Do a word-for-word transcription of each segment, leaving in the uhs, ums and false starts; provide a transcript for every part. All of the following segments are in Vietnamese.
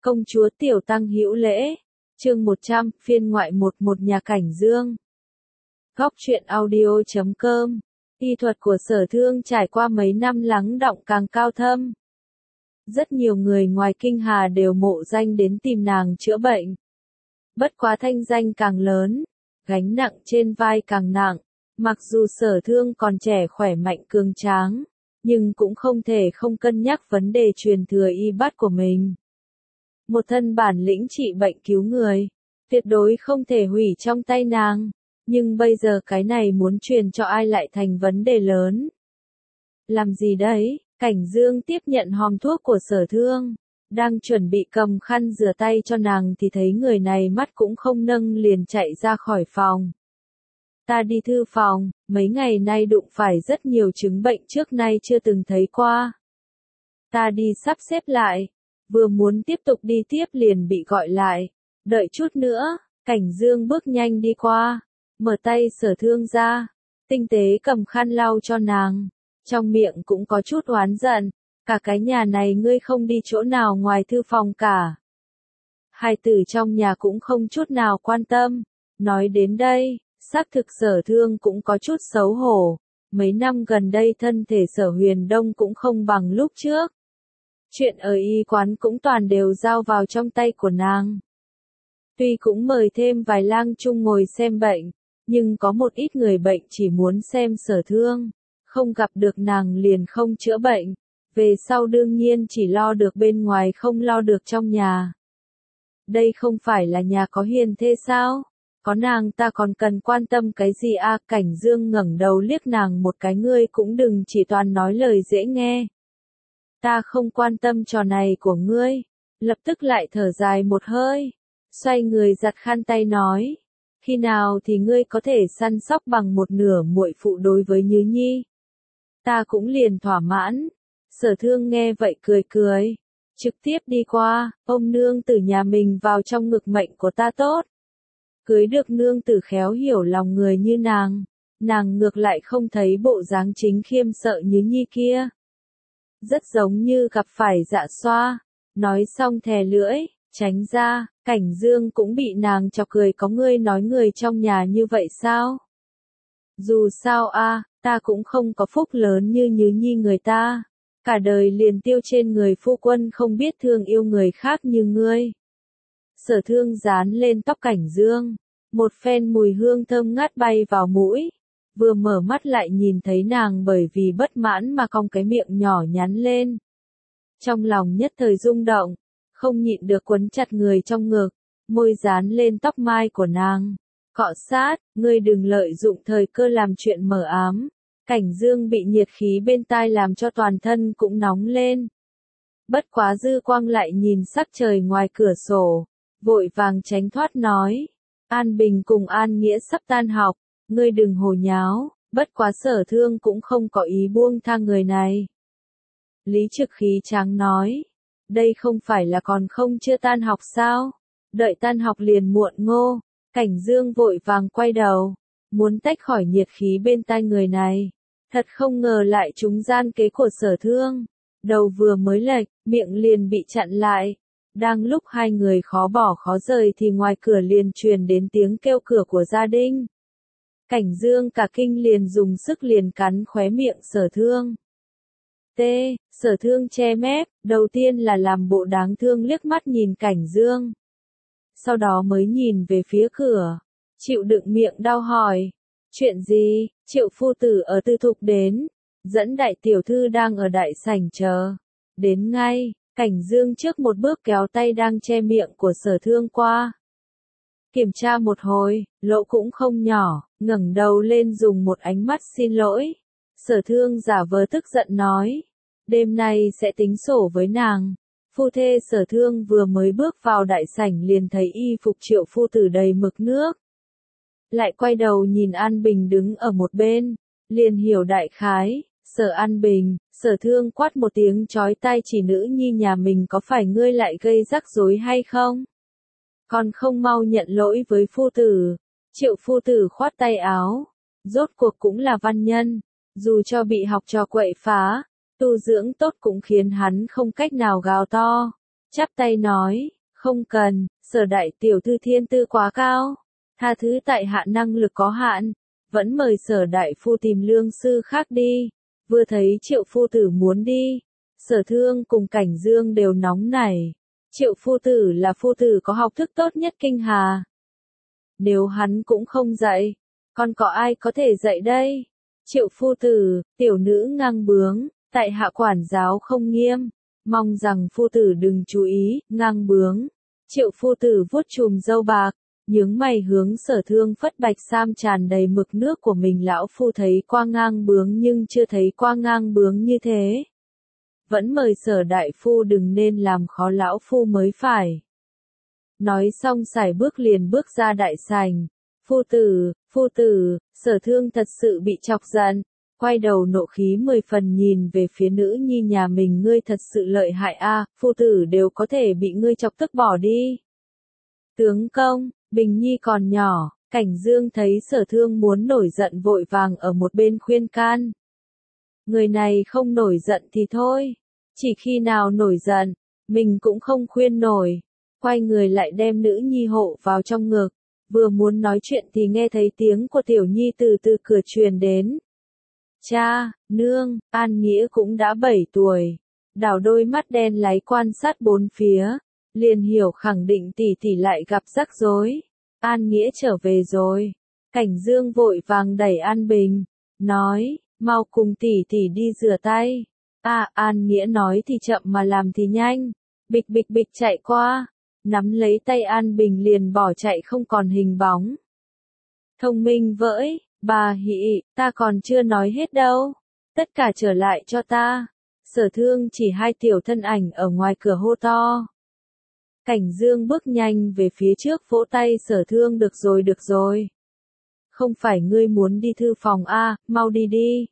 Công chúa Tiểu Tăng hữu lễ. Chương một trăm, phiên ngoại một một nhà Cảnh Dương. Góc truyện audio chấm com. Y thuật của Sở Thương trải qua mấy năm lắng đọng càng cao thâm. Rất nhiều người ngoài kinh hà đều mộ danh đến tìm nàng chữa bệnh. Bất quá thanh danh càng lớn, gánh nặng trên vai càng nặng. Mặc dù Sở Thương còn trẻ khỏe mạnh cường tráng, nhưng cũng không thể không cân nhắc vấn đề truyền thừa y bát của mình. Một thân bản lĩnh trị bệnh cứu người, tuyệt đối không thể hủy trong tay nàng, nhưng bây giờ cái này muốn truyền cho ai lại thành vấn đề lớn. Làm gì đấy? Cảnh Dương tiếp nhận hòm thuốc của Sở Thương, đang chuẩn bị cầm khăn rửa tay cho nàng thì thấy người này mắt cũng không nâng liền chạy ra khỏi phòng. Ta đi thư phòng, mấy ngày nay đụng phải rất nhiều chứng bệnh trước nay chưa từng thấy qua. Ta đi sắp xếp lại, vừa muốn tiếp tục đi tiếp liền bị gọi lại. Đợi chút nữa, Cảnh Dương bước nhanh đi qua, mở tay Sở Thương ra, tinh tế cầm khăn lau cho nàng, trong miệng cũng có chút oán giận, cả cái nhà này ngươi không đi chỗ nào ngoài thư phòng cả. Hai tử trong nhà cũng không chút nào quan tâm. Nói đến đây, xác thực Sở Thương cũng có chút xấu hổ, mấy năm gần đây thân thể Sở Huyền Đông cũng không bằng lúc trước. Chuyện ở y quán cũng toàn đều giao vào trong tay của nàng. Tuy cũng mời thêm vài lang chung ngồi xem bệnh, nhưng có một ít người bệnh chỉ muốn xem Sở Thương, không gặp được nàng liền không chữa bệnh, về sau đương nhiên chỉ lo được bên ngoài không lo được trong nhà. Đây không phải là nhà có hiền thê sao? Có nàng ta còn cần quan tâm cái gì à? Cảnh Dương ngẩng đầu liếc nàng một cái, ngươi cũng đừng chỉ toàn nói lời dễ nghe. Ta không quan tâm trò này của ngươi. Lập tức lại thở dài một hơi, xoay người giặt khăn tay nói, khi nào thì ngươi có thể săn sóc bằng một nửa muội phụ đối với Như Nhi? Ta cũng liền thỏa mãn. Sở Thương nghe vậy cười cười, trực tiếp đi qua, ôm nương tử nhà mình vào trong ngực, mệnh của ta tốt. Cưới được nương tử khéo hiểu lòng người như nàng, nàng ngược lại không thấy bộ dáng chính khiêm sợ Như Nhi kia. Rất giống như gặp phải dạ xoa. Nói xong thè lưỡi, tránh ra. Cảnh Dương cũng bị nàng chọc cười, có ngươi nói người trong nhà như vậy sao? Dù sao a, ta cũng không có phúc lớn như Như Nhi người ta. Cả đời liền tiêu trên người phu quân, không biết thương yêu người khác như ngươi. Sở Thương dán lên tóc Cảnh Dương, một phen mùi hương thơm ngát bay vào mũi. Vừa mở mắt lại nhìn thấy nàng bởi vì bất mãn mà cong cái miệng nhỏ nhắn lên. Trong lòng nhất thời rung động, không nhịn được quấn chặt người trong ngực, môi dán lên tóc mai của nàng. Cọ sát, ngươi đừng lợi dụng thời cơ làm chuyện mờ ám. Cảnh Dương bị nhiệt khí bên tai làm cho toàn thân cũng nóng lên. Bất quá dư quang lại nhìn sắc trời ngoài cửa sổ, vội vàng tránh thoát nói, An Bình cùng An Nghĩa sắp tan học, ngươi đừng hồ nháo. Bất quá Sở Thương cũng không có ý buông tha người này. Lý Trực khí tráng nói, đây không phải là còn không chưa tan học sao? Đợi tan học liền muộn ngô. Cảnh Dương vội vàng quay đầu, muốn tách khỏi nhiệt khí bên tai người này. Thật không ngờ lại trúng gian kế của Sở Thương. Đầu vừa mới lệch, miệng liền bị chặn lại. Đang lúc hai người khó bỏ khó rời thì ngoài cửa liền truyền đến tiếng kêu cửa của gia đình. Cảnh Dương cả kinh liền dùng sức liền cắn khóe miệng Sở Thương. T, Sở Thương che mép, đầu tiên là làm bộ đáng thương liếc mắt nhìn Cảnh Dương. Sau đó mới nhìn về phía cửa, chịu đựng miệng đau hỏi, chuyện gì? Triệu phu tử ở Tư Thục đến, dẫn đại tiểu thư đang ở đại sảnh chờ. Đến ngay. Cảnh Dương trước một bước kéo tay đang che miệng của Sở Thương qua. Kiểm tra một hồi, lỗ cũng không nhỏ, ngẩng đầu lên dùng một ánh mắt xin lỗi. Sở Thương giả vờ tức giận nói, đêm nay sẽ tính sổ với nàng. Phu thê Sở Thương vừa mới bước vào đại sảnh liền thấy y phục Triệu phu tử đầy mực nước. Lại quay đầu nhìn An Bình đứng ở một bên, liền hiểu đại khái. Sở An Bình, Sở Thương quát một tiếng chói tai chỉ nữ nhi nhà mình, có phải ngươi lại gây rắc rối hay không? Còn không mau nhận lỗi với phu tử. Triệu phu tử khoát tay áo, rốt cuộc cũng là văn nhân, dù cho bị học trò quậy phá, tu dưỡng tốt cũng khiến hắn không cách nào gào to. chắp tay nói, không cần, Sở đại tiểu thư thiên tư quá cao, tha thứ tại hạ năng lực có hạn, vẫn mời Sở đại phu tìm lương sư khác đi. Vừa thấy Triệu phu tử muốn đi, Sở Thương cùng Cảnh Dương đều nóng nảy. Triệu phu tử là phu tử có học thức tốt nhất kinh hà. Nếu hắn cũng không dạy, còn có ai có thể dạy đây? Triệu phu tử, tiểu nữ ngang bướng, tại hạ quản giáo không nghiêm, mong rằng phu tử đừng chú ý, ngang bướng. Triệu phu tử vuốt chùm râu bạc, nhướng mày hướng Sở Thương phất bạch sam tràn đầy mực nước của mình. Lão phu thấy qua ngang bướng nhưng chưa thấy qua ngang bướng như thế. Vẫn mời Sở đại phu đừng nên làm khó lão phu mới phải. Nói xong sải bước liền bước ra đại sảnh. Phu tử, phu tử, Sở Thương thật sự bị chọc giận, quay đầu nộ khí mười phần nhìn về phía nữ nhi nhà mình. Ngươi thật sự lợi hại a, phu tử đều có thể bị ngươi chọc tức bỏ đi. Tướng công, Bình Nhi còn nhỏ, Cảnh Dương thấy Sở Thương muốn nổi giận vội vàng ở một bên khuyên can. Người này không nổi giận thì thôi, chỉ khi nào nổi giận, mình cũng không khuyên nổi. Quay người lại đem nữ nhi hộ vào trong ngực, vừa muốn nói chuyện thì nghe thấy tiếng của tiểu nhi từ từ cửa truyền đến. Cha, nương, An Nghĩa cũng đã bảy tuổi, đảo đôi mắt đen láy quan sát bốn phía, liền hiểu khẳng định tỷ tỷ lại gặp rắc rối. An Nghĩa trở về rồi. Cảnh Dương vội vàng đẩy An Bình, nói, mau cùng tỷ tỷ đi rửa tay. À, An Nghĩa nói thì chậm mà làm thì nhanh, bịch bịch bịch chạy qua, nắm lấy tay An Bình liền bỏ chạy không còn hình bóng. Thông minh vỡi, bà Hị, ta còn chưa nói hết đâu, tất cả trở lại cho ta. Sở Thương chỉ hai tiểu thân ảnh ở ngoài cửa hô to. Cảnh Dương bước nhanh về phía trước vỗ tay. Sở Thương, được rồi được rồi. Không phải ngươi muốn đi thư phòng a, mau đi đi.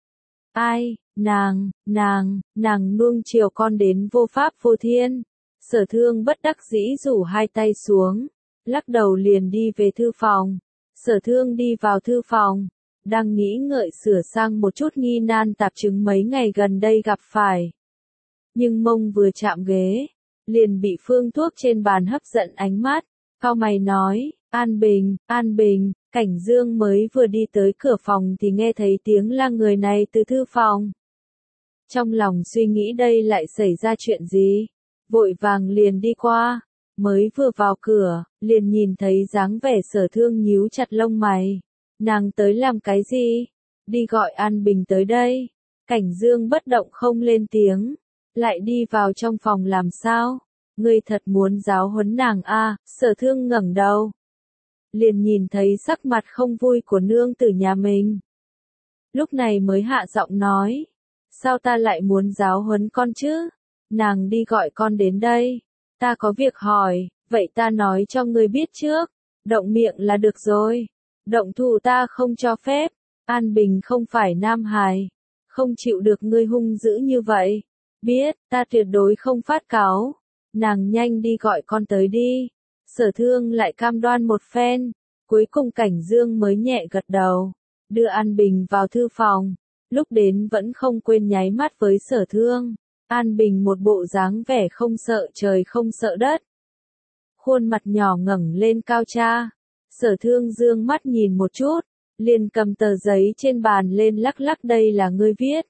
Ai, nàng, nàng, nàng nuông chiều con đến vô pháp vô thiên. Sở Thương bất đắc dĩ rủ hai tay xuống, lắc đầu liền đi về thư phòng. Sở Thương đi vào thư phòng, đang nghĩ ngợi sửa sang một chút nghi nan tạp chứng mấy ngày gần đây gặp phải. Nhưng mông vừa chạm ghế, liền bị phương thuốc trên bàn hấp dẫn ánh mắt, cau mày nói, An Bình, An Bình. Cảnh Dương mới vừa đi tới cửa phòng thì nghe thấy tiếng la người này từ thư phòng. Trong lòng suy nghĩ đây lại xảy ra chuyện gì, vội vàng liền đi qua, mới vừa vào cửa, liền nhìn thấy dáng vẻ Sở Thương nhíu chặt lông mày. Nàng tới làm cái gì? Đi gọi An Bình tới đây. Cảnh Dương bất động không lên tiếng, lại đi vào trong phòng làm sao? Ngươi thật muốn giáo huấn nàng a? Sở Thương ngẩng đầu, liền nhìn thấy sắc mặt không vui của nương tử nhà mình. Lúc này mới hạ giọng nói, sao ta lại muốn giáo huấn con chứ? Nàng đi gọi con đến đây, ta có việc hỏi, vậy ta nói cho ngươi biết trước, động miệng là được rồi, động thủ ta không cho phép. An Bình không phải nam hài, không chịu được ngươi hung dữ như vậy. Biết, ta tuyệt đối không phát cáu. Nàng nhanh đi gọi con tới đi. Sở Thương lại cam đoan một phen, cuối cùng Cảnh Dương mới nhẹ gật đầu, đưa An Bình vào thư phòng. Lúc đến vẫn không quên nháy mắt với Sở Thương. An Bình một bộ dáng vẻ không sợ trời không sợ đất, khuôn mặt nhỏ ngẩng lên cao cha. Sở Thương dương mắt nhìn một chút, liền cầm tờ giấy trên bàn lên lắc lắc, đây là ngươi viết.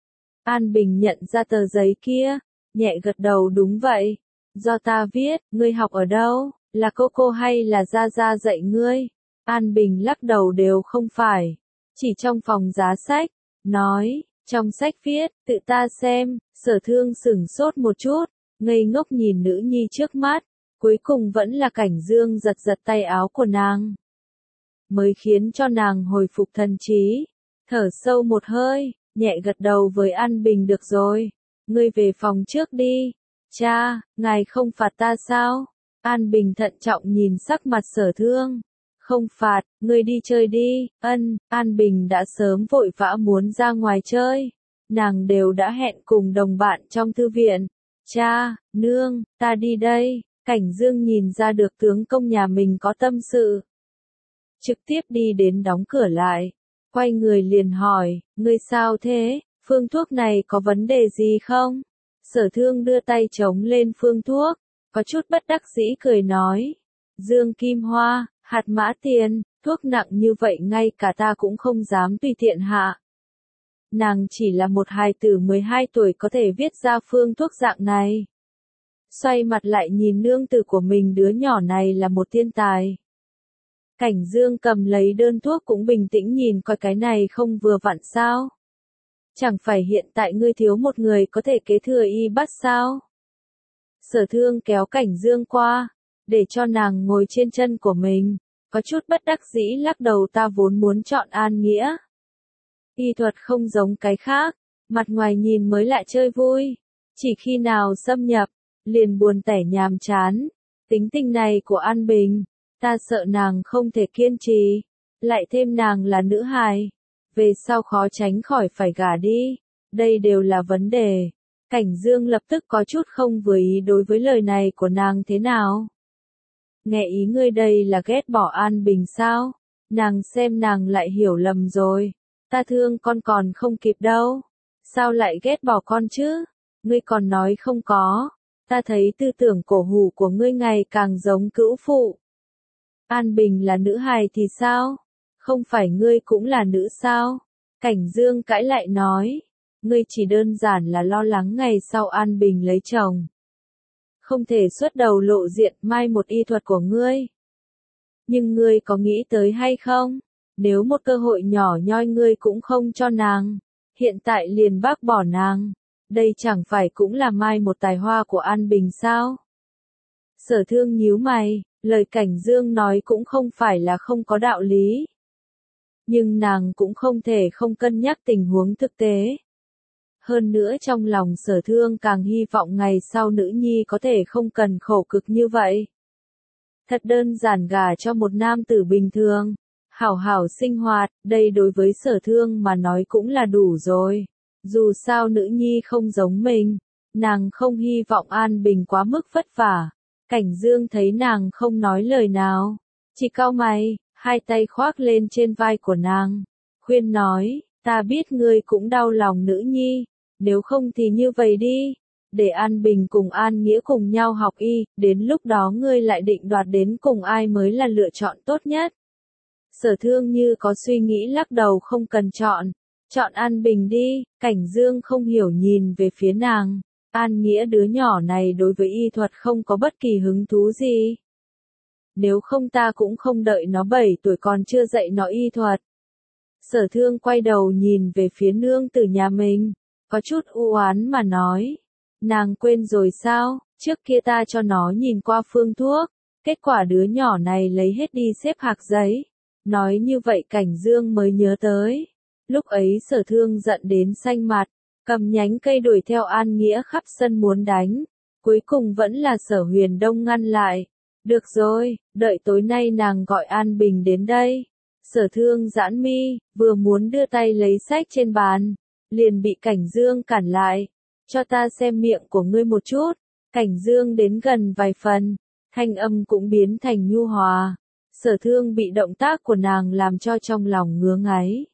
An Bình nhận ra tờ giấy kia, nhẹ gật đầu, đúng vậy, do ta viết. Ngươi học ở đâu, là cô cô hay là gia gia dạy ngươi? An Bình lắc đầu, đều không phải, chỉ trong phòng giá sách, nói, trong sách viết, tự ta xem. Sở Thương sửng sốt một chút, ngây ngốc nhìn nữ nhi trước mắt, cuối cùng vẫn là Cảnh Dương giật giật tay áo của nàng, mới khiến cho nàng hồi phục thần trí, thở sâu một hơi, nhẹ gật đầu với An Bình, được rồi, ngươi về phòng trước đi. Cha, ngài không phạt ta sao? An Bình thận trọng nhìn sắc mặt Sở Thương. Không phạt, ngươi đi chơi đi. Ân, An Bình đã sớm vội vã muốn ra ngoài chơi. Nàng đều đã hẹn cùng đồng bạn trong thư viện. Cha, nương, ta đi đây. Cảnh Dương nhìn ra được tướng công nhà mình có tâm sự, trực tiếp đi đến đóng cửa lại, quay người liền hỏi, ngươi sao thế, phương thuốc này có vấn đề gì không? Sở Thương đưa tay chống lên phương thuốc, có chút bất đắc dĩ cười nói. Dương Kim Hoa, hạt mã tiền, thuốc nặng như vậy ngay cả ta cũng không dám tùy tiện hạ. Nàng chỉ là một hài tử mười hai tuổi có thể viết ra phương thuốc dạng này. Xoay mặt lại nhìn nương tử của mình, đứa nhỏ này là một thiên tài. Cảnh Dương cầm lấy đơn thuốc cũng bình tĩnh nhìn coi cái này không vừa vặn sao. Chẳng phải hiện tại ngươi thiếu một người có thể kế thừa y bát sao? Sở Thương kéo Cảnh Dương qua, để cho nàng ngồi trên chân của mình, có chút bất đắc dĩ lắc đầu, ta vốn muốn chọn An Nghĩa. Y thuật không giống cái khác, mặt ngoài nhìn mới lại chơi vui, chỉ khi nào xâm nhập, liền buồn tẻ nhàm chán. Tính tình này của An Bình, ta sợ nàng không thể kiên trì, lại thêm nàng là nữ hài, về sau khó tránh khỏi phải gả đi, đây đều là vấn đề. Cảnh Dương lập tức có chút không vừa ý đối với lời này của nàng. Thế nào? Nghe ý ngươi đây là ghét bỏ An Bình sao? Nàng xem nàng lại hiểu lầm rồi. Ta thương con còn không kịp đâu. Sao lại ghét bỏ con chứ? Ngươi còn nói không có. Ta thấy tư tưởng cổ hủ của ngươi ngày càng giống cữu phụ. An Bình là nữ hài thì sao? Không phải ngươi cũng là nữ sao? Cảnh Dương cãi lại nói. Ngươi chỉ đơn giản là lo lắng ngày sau An Bình lấy chồng. Không thể xuất đầu lộ diện mai một y thuật của ngươi. Nhưng ngươi có nghĩ tới hay không? Nếu một cơ hội nhỏ nhoi ngươi cũng không cho nàng, hiện tại liền bác bỏ nàng, đây chẳng phải cũng là mai một tài hoa của An Bình sao? Sở Thương nhíu mày, lời Cảnh Dương nói cũng không phải là không có đạo lý. Nhưng nàng cũng không thể không cân nhắc tình huống thực tế. Hơn nữa trong lòng Sở Thương càng hy vọng ngày sau nữ nhi có thể không cần khổ cực như vậy. Thật đơn giản gả cho một nam tử bình thường, hảo hảo sinh hoạt, đây đối với Sở Thương mà nói cũng là đủ rồi. Dù sao nữ nhi không giống mình, nàng không hy vọng An Bình quá mức vất vả. Cảnh Dương thấy nàng không nói lời nào, chỉ cau mày, hai tay khoác lên trên vai của nàng, khuyên nói, ta biết ngươi cũng đau lòng nữ nhi, nếu không thì như vậy đi, để An Bình cùng An Nghĩa cùng nhau học y, đến lúc đó ngươi lại định đoạt đến cùng ai mới là lựa chọn tốt nhất. Sở Thương như có suy nghĩ lắc đầu, không cần chọn, chọn An Bình đi. Cảnh Dương không hiểu nhìn về phía nàng, An Nghĩa đứa nhỏ này đối với y thuật không có bất kỳ hứng thú gì. Nếu không ta cũng không đợi nó bảy tuổi còn chưa dạy nó y thuật. Sở Thương quay đầu nhìn về phía nương tử nhà mình, có chút u oán mà nói, nàng quên rồi sao, trước kia ta cho nó nhìn qua phương thuốc, kết quả đứa nhỏ này lấy hết đi xếp hạc giấy. Nói như vậy Cảnh Dương mới nhớ tới. Lúc ấy Sở Thương giận đến xanh mặt, cầm nhánh cây đuổi theo An Nghĩa khắp sân muốn đánh. Cuối cùng vẫn là Sở Huyền Đông ngăn lại. Được rồi, đợi tối nay nàng gọi An Bình đến đây. Sở Thương giãn mi, vừa muốn đưa tay lấy sách trên bàn, liền bị Cảnh Dương cản lại. Cho ta xem miệng của ngươi một chút. Cảnh Dương đến gần vài phần, thanh âm cũng biến thành nhu hòa. Sở Thương bị động tác của nàng làm cho trong lòng ngứa ngáy.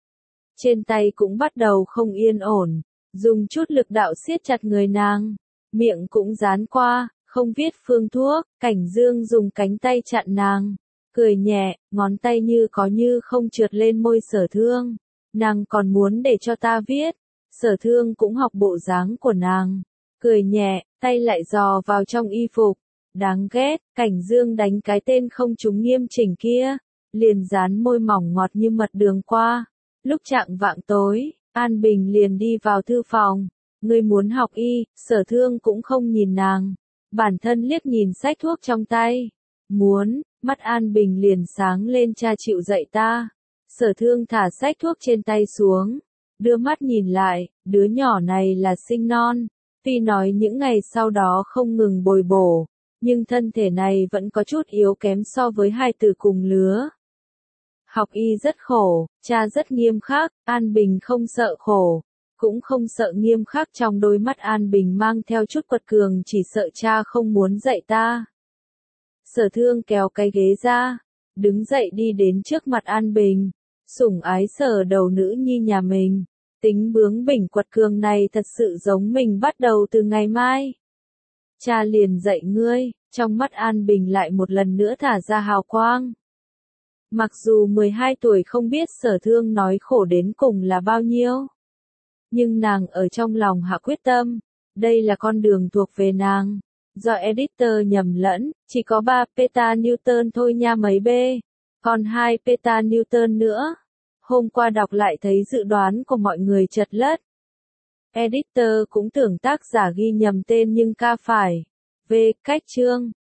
Trên tay cũng bắt đầu không yên ổn, dùng chút lực đạo siết chặt người nàng, miệng cũng dán qua, không viết phương thuốc. Cảnh Dương dùng cánh tay chặn nàng, cười nhẹ, ngón tay như có như không trượt lên môi Sở Thương. Nàng còn muốn để cho ta viết. Sở Thương cũng học bộ dáng của nàng, cười nhẹ, tay lại dò vào trong y phục. Đáng ghét, Cảnh Dương đánh cái tên không trúng nghiêm chỉnh kia, liền dán môi mỏng ngọt như mật đường qua. Lúc chạng vạng tối, An Bình liền đi vào thư phòng. Ngươi muốn học y? Sở Thương cũng không nhìn nàng, bản thân liếc nhìn sách thuốc trong tay. Muốn, mắt An Bình liền sáng lên, cha chịu dạy ta. Sở Thương thả sách thuốc trên tay xuống, đưa mắt nhìn lại, đứa nhỏ này là sinh non. Tuy nói những ngày sau đó không ngừng bồi bổ, nhưng thân thể này vẫn có chút yếu kém so với hai từ cùng lứa. Học y rất khổ, cha rất nghiêm khắc, An Bình không sợ khổ, cũng không sợ nghiêm khắc. Trong đôi mắt An Bình mang theo chút quật cường, chỉ sợ cha không muốn dạy ta. Sở Thương kéo cái ghế ra, đứng dậy đi đến trước mặt An Bình, sủng ái sờ đầu nữ nhi nhà mình. Tính bướng bỉnh quật cường này thật sự giống mình bắt đầu từ ngày mai. Cha liền dạy ngươi, trong mắt An Bình lại một lần nữa thả ra hào quang. Mặc dù mười hai tuổi không biết Sở Thương nói khổ đến cùng là bao nhiêu. Nhưng nàng ở trong lòng hạ quyết tâm, đây là con đường thuộc về nàng. Do editor nhầm lẫn, chỉ có ba peta-Newton thôi nha mấy bê, còn hai peta-Newton nữa. Hôm qua đọc lại thấy dự đoán của mọi người chật lất. Editor cũng tưởng tác giả ghi nhầm tên nhưng ca phải. V. Cách chương